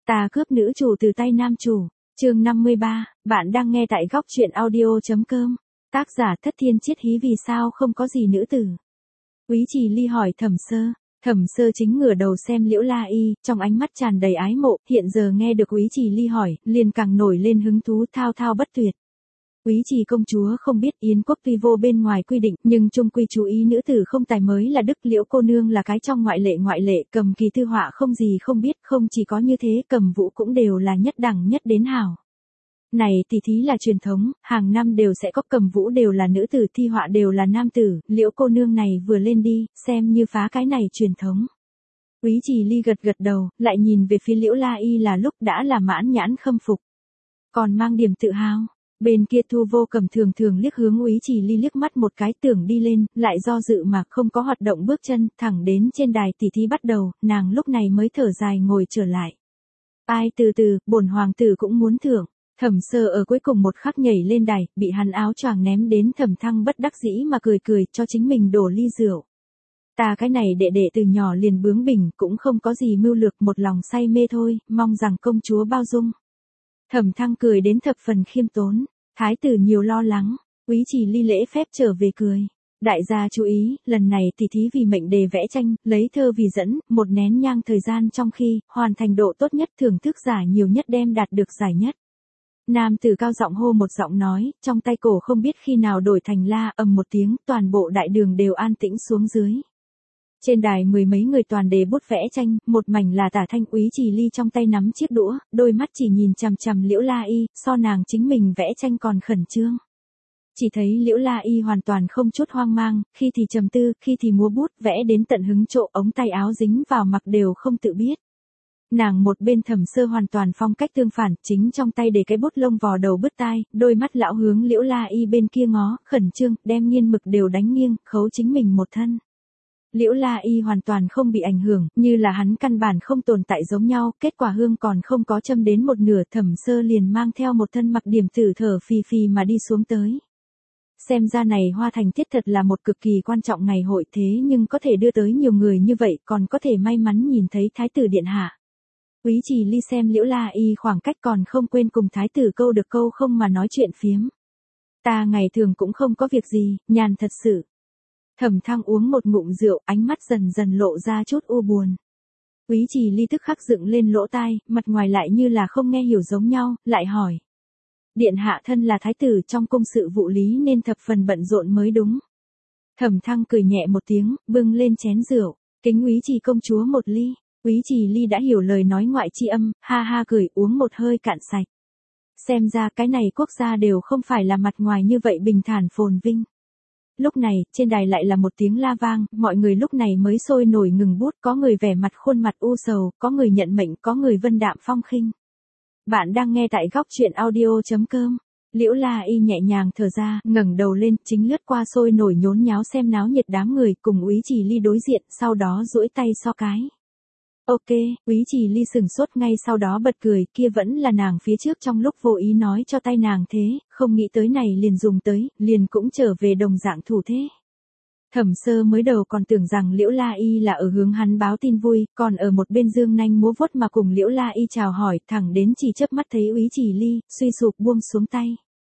Ta cướp nữ chủ từ tay nam chủ. Chương 53, bạn đang nghe tại góc truyện audio.com. Tác giả Thất Thiên Chiết Hí. Vì sao không có gì nữ tử? Úy Trì Ly hỏi Thẩm Sơ. Thẩm Sơ chính ngửa đầu xem Liễu La Y, trong ánh mắt tràn đầy ái mộ, hiện giờ nghe được Úy Trì Ly hỏi, liền càng nổi lên hứng thú thao thao bất tuyệt. Úy Trì công chúa không biết Yến quốc tuy vô bên ngoài quy định, nhưng chung quy chú ý nữ tử không tài mới là đức. Liễu cô nương là cái trong ngoại lệ, Cầm Kỳ thư họa không gì không biết, không chỉ có như thế, Cầm Vũ cũng đều là nhất đẳng nhất đến hảo. Này tỷ thí là truyền thống, hàng năm đều sẽ có, Cầm Vũ đều là nữ tử, thi họa đều là nam tử, Liễu cô nương này vừa lên đi, xem như phá cái này truyền thống. Úy Trì Ly gật đầu, lại nhìn về phía Liễu La Y là lúc đã là mãn nhãn khâm phục, còn mang điểm tự hào. Bên kia Thu Vô Cầm thường liếc hướng Úy Trì Ly liếc mắt một cái, tưởng đi lên, lại do dự mà không có hoạt động bước chân, thẳng đến trên đài tỷ thí bắt đầu, nàng lúc này mới thở dài ngồi trở lại. Ai từ từ, bổn hoàng tử cũng muốn thưởng. Thẩm Sơ ở cuối cùng một khắc nhảy lên đài, bị hắn áo choàng ném đến, Thẩm Thăng bất đắc dĩ mà cười cho chính mình đổ ly rượu. Ta cái này đệ từ nhỏ liền bướng bỉnh, cũng không có gì mưu lược, một lòng say mê thôi, mong rằng công chúa bao dung. Thẩm Thăng cười đến thập phần khiêm tốn, thái tử nhiều lo lắng. Úy Trì Ly lễ phép trở về cười. Đại gia chú ý, lần này tỷ thí vì mệnh đề vẽ tranh, lấy thơ vì dẫn, một nén nhang thời gian trong khi, hoàn thành độ tốt nhất, thưởng thức giả nhiều nhất đem đạt được giải nhất. Nam tử cao giọng hô một giọng nói, trong tay cổ không biết khi nào đổi thành la, ầm một tiếng, toàn bộ đại đường đều an tĩnh xuống dưới. Trên đài mười mấy người toàn đề bút vẽ tranh, một mảnh là tả thanh. Úy Trì Ly trong tay nắm chiếc đũa, đôi mắt chỉ nhìn chằm Liễu La Y, so nàng chính mình vẽ tranh còn khẩn trương. Chỉ thấy Liễu La Y hoàn toàn không chút hoang mang, khi thì trầm tư, khi thì múa bút, vẽ đến tận hứng chỗ, ống tay áo dính vào mặc đều không tự biết. Nàng một bên Thẩm Sơ hoàn toàn phong cách tương phản, chính trong tay để cái bút lông vò đầu bứt tai, đôi mắt lão hướng Liễu La Y bên kia ngó, khẩn trương, đem nghiên mực đều đánh nghiêng, khấu chính mình một thân. Liễu La Y hoàn toàn không bị ảnh hưởng, như là hắn căn bản không tồn tại giống nhau, kết quả hương còn không có châm đến một nửa, Thẩm Sơ liền mang theo một thân mặc điểm tử thở phì mà đi xuống tới. Xem ra này Hoa Thành Tiết thật là một cực kỳ quan trọng ngày hội, thế nhưng có thể đưa tới nhiều người như vậy, còn có thể may mắn nhìn thấy Thái tử điện hạ. Úy Trì Ly xem Liễu La Y khoảng cách còn không quên cùng Thái tử câu được câu không mà nói chuyện phiếm. Ta ngày thường cũng không có việc gì, nhàn thật sự. Thẩm Thăng uống một ngụm rượu, ánh mắt dần lộ ra chút u buồn. Úy Trì Ly tức khắc dựng lên lỗ tai, mặt ngoài lại như là không nghe hiểu giống nhau, lại hỏi. Điện hạ thân là thái tử, trong cung sự vụ lý nên thập phần bận rộn mới đúng. Thẩm Thăng cười nhẹ một tiếng, bưng lên chén rượu, kính Úy Trì công chúa một ly. Úy Trì Ly đã hiểu lời nói ngoại chi âm, ha cười, uống một hơi cạn sạch. Xem ra cái này quốc gia đều không phải là mặt ngoài như vậy bình thản phồn vinh. Lúc này, trên đài lại là một tiếng la vang, mọi người lúc này mới sôi nổi ngừng bút, có người vẻ mặt khuôn mặt u sầu, có người nhận mệnh, có người vân đạm phong khinh. Bạn đang nghe tại góc truyện audio.com. Liễu La Y nhẹ nhàng thở ra, ngẩng đầu lên, chính lướt qua sôi nổi nhốn nháo xem náo nhiệt đám người, cùng Úy Trì Ly đối diện, sau đó duỗi tay so cái. Ok, Úy Trì Ly sừng sốt, ngay sau đó bật cười, kia vẫn là nàng phía trước trong lúc vô ý nói cho tay nàng thế, không nghĩ tới này liền dùng tới, liền cũng trở về đồng dạng thủ thế. Thẩm Sơ mới đầu còn tưởng rằng Liễu La Y là ở hướng hắn báo tin vui, còn ở một bên dương nanh múa vuốt mà cùng Liễu La Y chào hỏi, thẳng đến chỉ chớp mắt thấy Úy Trì Ly, suy sụp buông xuống tay.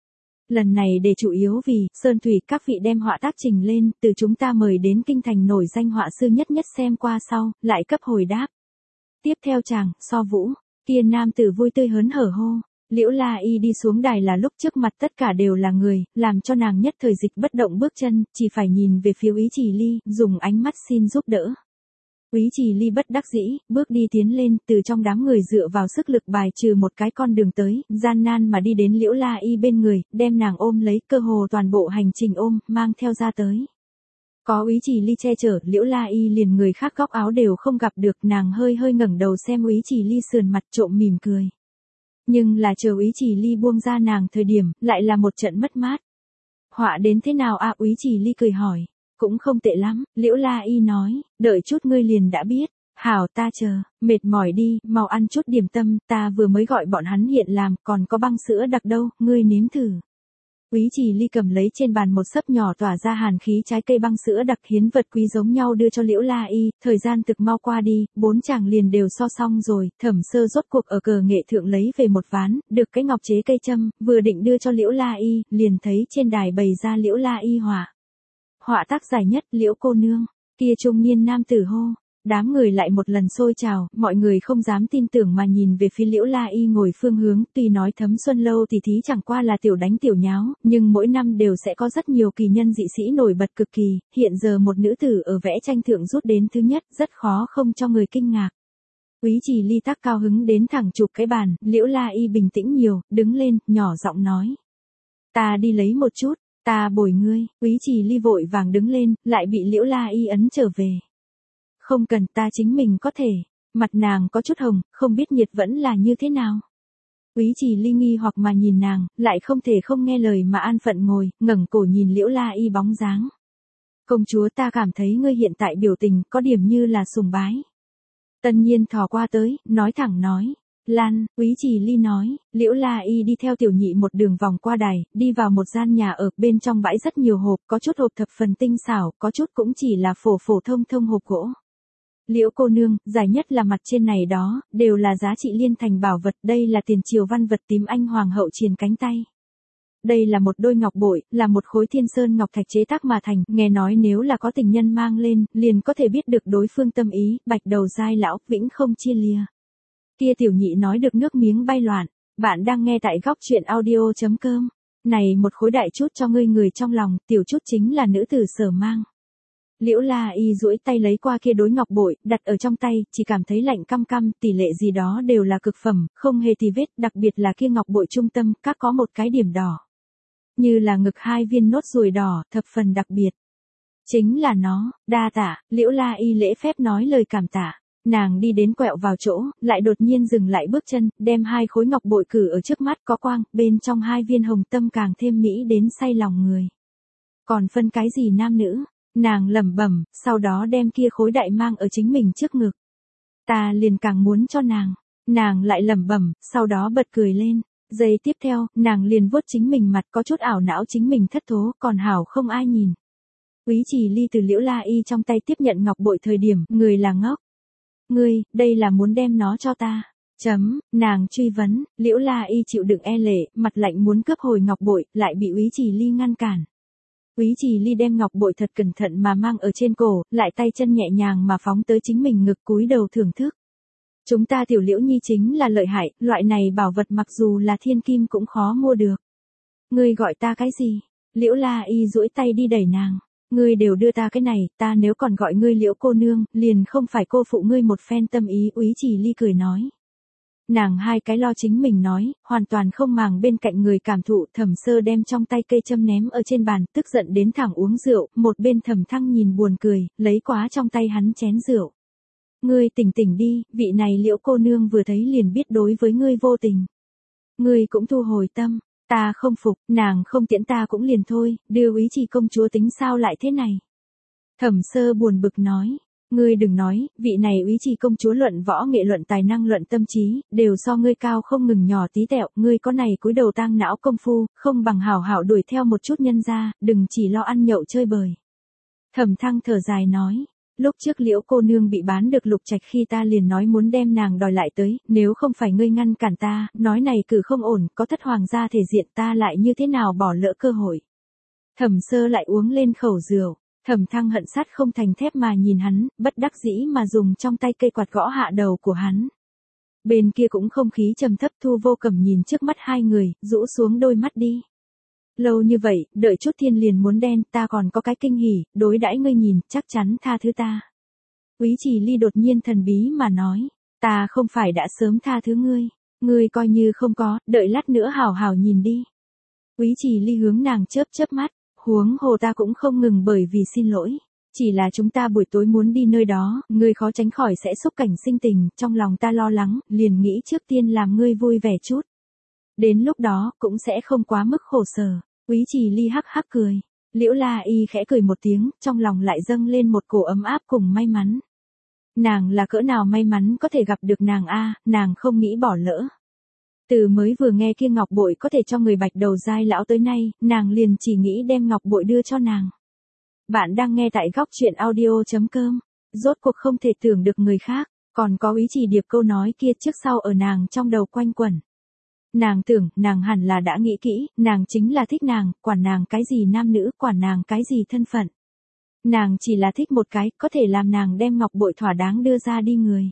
Lần này để chủ yếu vì, Sơn Thủy các vị đem họa tác trình lên, từ chúng ta mời đến kinh thành nổi danh họa sư nhất xem qua sau, lại cấp hồi đáp. Tiếp theo chàng, so vũ, kia nam tử vui tươi hớn hở hô. Liễu La Y đi xuống đài là lúc trước mặt tất cả đều là người, làm cho nàng nhất thời dịch bất động bước chân, chỉ phải nhìn về phía Úy Trì Ly, dùng ánh mắt xin giúp đỡ. Úy Trì Ly bất đắc dĩ, bước đi tiến lên, từ trong đám người dựa vào sức lực bài trừ một cái con đường tới, gian nan mà đi đến Liễu La Y bên người, đem nàng ôm lấy, cơ hồ toàn bộ hành trình ôm, mang theo ra tới. Có Úy Trì Ly che chở, Liễu La Y liền người khác góc áo đều không gặp được, nàng hơi ngẩng đầu xem Úy Trì Ly sườn mặt trộm mỉm cười. Nhưng là chờ Úy Trì Ly buông ra nàng thời điểm, lại là một trận mất mát. Họa đến thế nào à? Úy Trì Ly cười hỏi. Cũng không tệ lắm, Liễu La Y nói, đợi chút ngươi liền đã biết. Hảo, ta chờ, mệt mỏi đi, mau ăn chút điểm tâm, ta vừa mới gọi bọn hắn hiện làm, còn có băng sữa đặc đâu, ngươi nếm thử. Quý Trì Ly cầm lấy trên bàn một xấp nhỏ tỏa ra hàn khí trái cây băng sữa đặc hiến vật quý giống nhau đưa cho Liễu La Y, thời gian thực mau qua đi, 4 chàng liền đều so xong rồi, Thẩm Sơ rốt cuộc ở cờ nghệ thượng lấy về một ván, được cái ngọc chế cây châm, vừa định đưa cho Liễu La Y, liền thấy trên đài bày ra Liễu La Y họa. Họa tác giải nhất Liễu cô nương, kia trung niên nam tử hô. Đám người lại một lần xôi trào, mọi người không dám tin tưởng mà nhìn về phía Liễu La Y ngồi phương hướng, tuy nói Thấm Xuân Lâu thì thí chẳng qua là tiểu đánh tiểu nháo, nhưng mỗi năm đều sẽ có rất nhiều kỳ nhân dị sĩ nổi bật cực kỳ, hiện giờ một nữ tử ở vẽ tranh thượng rút đến thứ nhất, rất khó không cho người kinh ngạc. Quý Trì Ly tác cao hứng đến thẳng chụp cái bàn, Liễu La Y bình tĩnh nhiều, đứng lên, nhỏ giọng nói. Ta đi lấy một chút, ta bồi ngươi, Quý Trì Ly vội vàng đứng lên, lại bị Liễu La Y ấn trở về. Không cần, ta chính mình có thể. Mặt nàng có chút hồng, không biết nhiệt vẫn là như thế nào. Quý Trì Ly nghi hoặc mà nhìn nàng, lại không thể không nghe lời mà an phận ngồi, ngẩng cổ nhìn Liễu La Y bóng dáng. Công chúa, ta cảm thấy ngươi hiện tại biểu tình có điểm như là sùng bái. Tân Nhiên thò qua tới, nói thẳng nói. Lan, Quý Trì Ly nói, Liễu La Y đi theo tiểu nhị một đường vòng qua đài, đi vào một gian nhà ở, bên trong bãi rất nhiều hộp, có chút hộp thập phần tinh xảo, có chút cũng chỉ là phổ phổ thông thông hộp gỗ. Liễu cô nương, giải nhất là mặt trên này đó, đều là giá trị liên thành bảo vật, đây là tiền triều văn vật tím anh hoàng hậu triền cánh tay. Đây là một đôi ngọc bội, là một khối thiên sơn ngọc thạch chế tác mà thành, nghe nói nếu là có tình nhân mang lên, liền có thể biết được đối phương tâm ý, bạch đầu giai lão, vĩnh không chia lìa. Kia tiểu nhị nói được nước miếng bay loạn, bạn đang nghe tại góc truyện audio.com. Này một khối đại chút cho ngươi người trong lòng, tiểu chút chính là nữ tử sở mang. Liễu La Y duỗi tay lấy qua kia đối ngọc bội, đặt ở trong tay, chỉ cảm thấy lạnh căm căm, tỷ lệ gì đó đều là cực phẩm, không hề tì vết, đặc biệt là kia ngọc bội trung tâm, các có một cái điểm đỏ. Như là ngực 2 viên nốt ruồi đỏ, thập phần đặc biệt. Chính là nó, đa tạ, Liễu La Y lễ phép nói lời cảm tạ. Nàng đi đến quẹo vào chỗ, lại đột nhiên dừng lại bước chân, đem 2 khối ngọc bội cử ở trước mắt có quang, bên trong 2 viên hồng tâm càng thêm mỹ đến say lòng người. Còn phân cái gì nam nữ? Nàng lẩm bẩm, sau đó đem kia khối đại mang ở chính mình trước ngực. Ta liền càng muốn cho nàng. Nàng lại lẩm bẩm, sau đó bật cười lên. Giây tiếp theo, nàng liền vuốt chính mình mặt có chút ảo não chính mình thất thố, còn hảo không ai nhìn. Quý Trì Ly từ Liễu La Y trong tay tiếp nhận ngọc bội thời điểm, người là ngốc. Ngươi, đây là muốn đem nó cho ta. Nàng truy vấn, Liễu La Y chịu đựng e lệ, mặt lạnh muốn cướp hồi ngọc bội, lại bị Quý Trì Ly ngăn cản. Quý Trì Ly đem ngọc bội thật cẩn thận mà mang ở trên cổ, lại tay chân nhẹ nhàng mà phóng tới chính mình ngực cúi đầu thưởng thức. Chúng ta tiểu Liễu Nhi chính là lợi hại, loại này bảo vật mặc dù là thiên kim cũng khó mua được. Ngươi gọi ta cái gì? Liễu La Y duỗi tay đi đẩy nàng. Ngươi đều đưa ta cái này, ta nếu còn gọi ngươi Liễu cô nương, liền không phải cô phụ ngươi một phen tâm ý. Quý Trì Ly cười nói. Nàng 2 cái lo chính mình nói, hoàn toàn không màng bên cạnh người cảm thụ. Thẩm Sơ đem trong tay cây châm ném ở trên bàn, tức giận đến thẳng uống rượu, một bên Thẩm Thăng nhìn buồn cười, lấy quá trong tay hắn chén rượu. Ngươi tỉnh tỉnh đi, vị này Liễu cô nương vừa thấy liền biết đối với ngươi vô tình. Ngươi cũng thu hồi tâm, ta không phục, nàng không tiễn ta cũng liền thôi, đưa Úy Trì công chúa tính sao lại thế này. Thẩm Sơ buồn bực nói. Ngươi đừng nói, vị này Úy Trì công chúa luận võ nghệ luận tài năng luận tâm trí, đều so ngươi cao không ngừng nhỏ tí tẹo, ngươi có này cúi đầu tang não công phu, không bằng hảo hảo đuổi theo một chút nhân gia, đừng chỉ lo ăn nhậu chơi bời. Thẩm Thăng thở dài nói, lúc trước Liễu cô nương bị bán được Lục Trạch khi ta liền nói muốn đem nàng đòi lại tới, nếu không phải ngươi ngăn cản ta, nói này cử không ổn, có thất hoàng gia thể diện ta lại như thế nào bỏ lỡ cơ hội. Thẩm Sơ lại uống lên khẩu rượu. Thẩm Thăng hận sắt không thành thép mà nhìn hắn, bất đắc dĩ mà dùng trong tay cây quạt gõ hạ đầu của hắn. Bên kia cũng không khí trầm thấp. Thu Vô Cẩm nhìn trước mắt 2 người, rũ xuống đôi mắt đi. Lâu như vậy, đợi chút thiên liền muốn đen, ta còn có cái kinh hỉ, đối đãi ngươi nhìn, chắc chắn tha thứ ta. Quý Trì Ly đột nhiên thần bí mà nói, ta không phải đã sớm tha thứ ngươi coi như không có, đợi lát nữa hảo hảo nhìn đi. Quý Trì Ly hướng nàng chớp chớp mắt. Huống hồ ta cũng không ngừng bởi vì xin lỗi. Chỉ là chúng ta buổi tối muốn đi nơi đó, ngươi khó tránh khỏi sẽ xúc cảnh sinh tình, trong lòng ta lo lắng, liền nghĩ trước tiên làm ngươi vui vẻ chút. Đến lúc đó, cũng sẽ không quá mức khổ sở. Quý Trì Ly hắc hắc cười. Liễu La Y khẽ cười một tiếng, trong lòng lại dâng lên một cổ ấm áp cùng may mắn. Nàng là cỡ nào may mắn có thể gặp được nàng a, nàng không nghĩ bỏ lỡ. Từ mới vừa nghe kia ngọc bội có thể cho người bạch đầu dai lão tới nay, nàng liền chỉ nghĩ đem ngọc bội đưa cho nàng. Bạn đang nghe tại góc chuyện audio.com. Rốt cuộc không thể tưởng được người khác, còn có Úy Trì Điệp câu nói kia trước sau ở nàng trong đầu quanh quẩn. Nàng tưởng, nàng hẳn là đã nghĩ kỹ, nàng chính là thích nàng, quản nàng cái gì nam nữ, quản nàng cái gì thân phận. Nàng chỉ là thích một cái, có thể làm nàng đem ngọc bội thỏa đáng đưa ra đi người.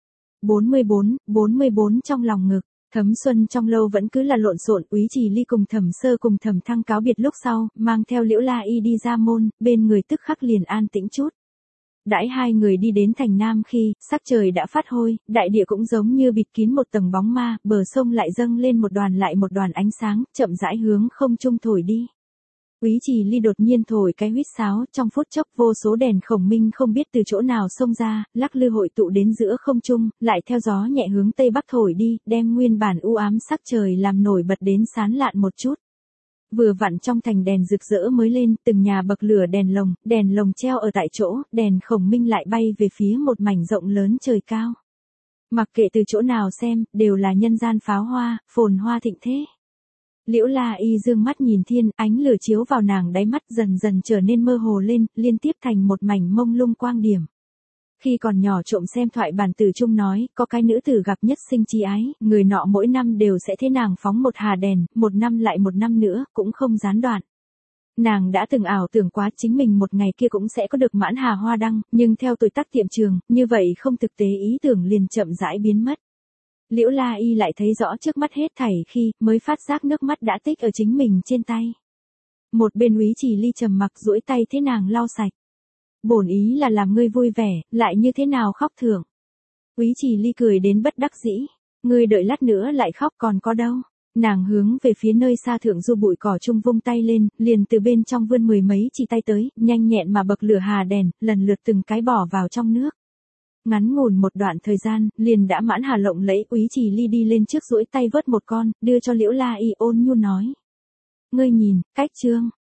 44 trong lòng ngực. Thấm Xuân trong lâu vẫn cứ là lộn xộn, Úy Trì Ly cùng Thẩm Sơ cùng Thẩm Thăng cáo biệt lúc sau, mang theo Liễu La Y đi ra môn, bên người tức khắc liền an tĩnh chút. Đãi hai người đi đến thành Nam khi, sắc trời đã phát hôi, đại địa cũng giống như bịt kín một tầng bóng ma, bờ sông lại dâng lên một đoàn ánh sáng, chậm rãi hướng không trung thổi đi. Úy Trì Ly đột nhiên thổi cái huýt sáo, trong phút chốc vô số đèn khổng minh không biết từ chỗ nào xông ra, lắc lư hội tụ đến giữa không trung, lại theo gió nhẹ hướng tây bắc thổi đi, đem nguyên bản u ám sắc trời làm nổi bật đến sáng lạn một chút. Vừa vặn trong thành đèn rực rỡ mới lên, từng nhà bậc lửa đèn lồng treo ở tại chỗ, đèn khổng minh lại bay về phía một mảnh rộng lớn trời cao. Mặc kệ từ chỗ nào xem, đều là nhân gian pháo hoa, phồn hoa thịnh thế. Liễu La Y dương mắt nhìn thiên, ánh lửa chiếu vào nàng đáy mắt dần dần trở nên mơ hồ lên, liên tiếp thành một mảnh mông lung quang điểm. Khi còn nhỏ trộm xem thoại bản tử chung nói, có cái nữ tử gặp nhất sinh chi ái, người nọ mỗi năm đều sẽ thế nàng phóng một hà đèn, một năm lại một năm nữa, cũng không gián đoạn. Nàng đã từng ảo tưởng quá chính mình một ngày kia cũng sẽ có được mãn hà hoa đăng, nhưng theo tuổi tác tiệm trường, như vậy không thực tế ý tưởng liền chậm rãi biến mất. Liễu La Y lại thấy rõ trước mắt hết thảy khi mới phát giác nước mắt đã tích ở chính mình trên tay. Một bên Úy Trì Ly trầm mặc duỗi tay thế nàng lau sạch. Bổn ý là làm ngươi vui vẻ, lại như thế nào khóc thưởng. Úy Trì Ly cười đến bất đắc dĩ. Ngươi đợi lát nữa lại khóc còn có đâu. Nàng hướng về phía nơi xa thượng du bụi cỏ chung vung tay lên, liền từ bên trong vươn mười mấy chỉ tay tới, nhanh nhẹn mà bậc lửa hà đèn, lần lượt từng cái bỏ vào trong nước. Ngắn ngủn một đoạn thời gian, liền đã mãn hà lộng lẫy. Úy Trì Ly đi lên trước duỗi tay vớt một con, đưa cho Liễu La Y ôn nhu nói. Ngươi nhìn, cách trương,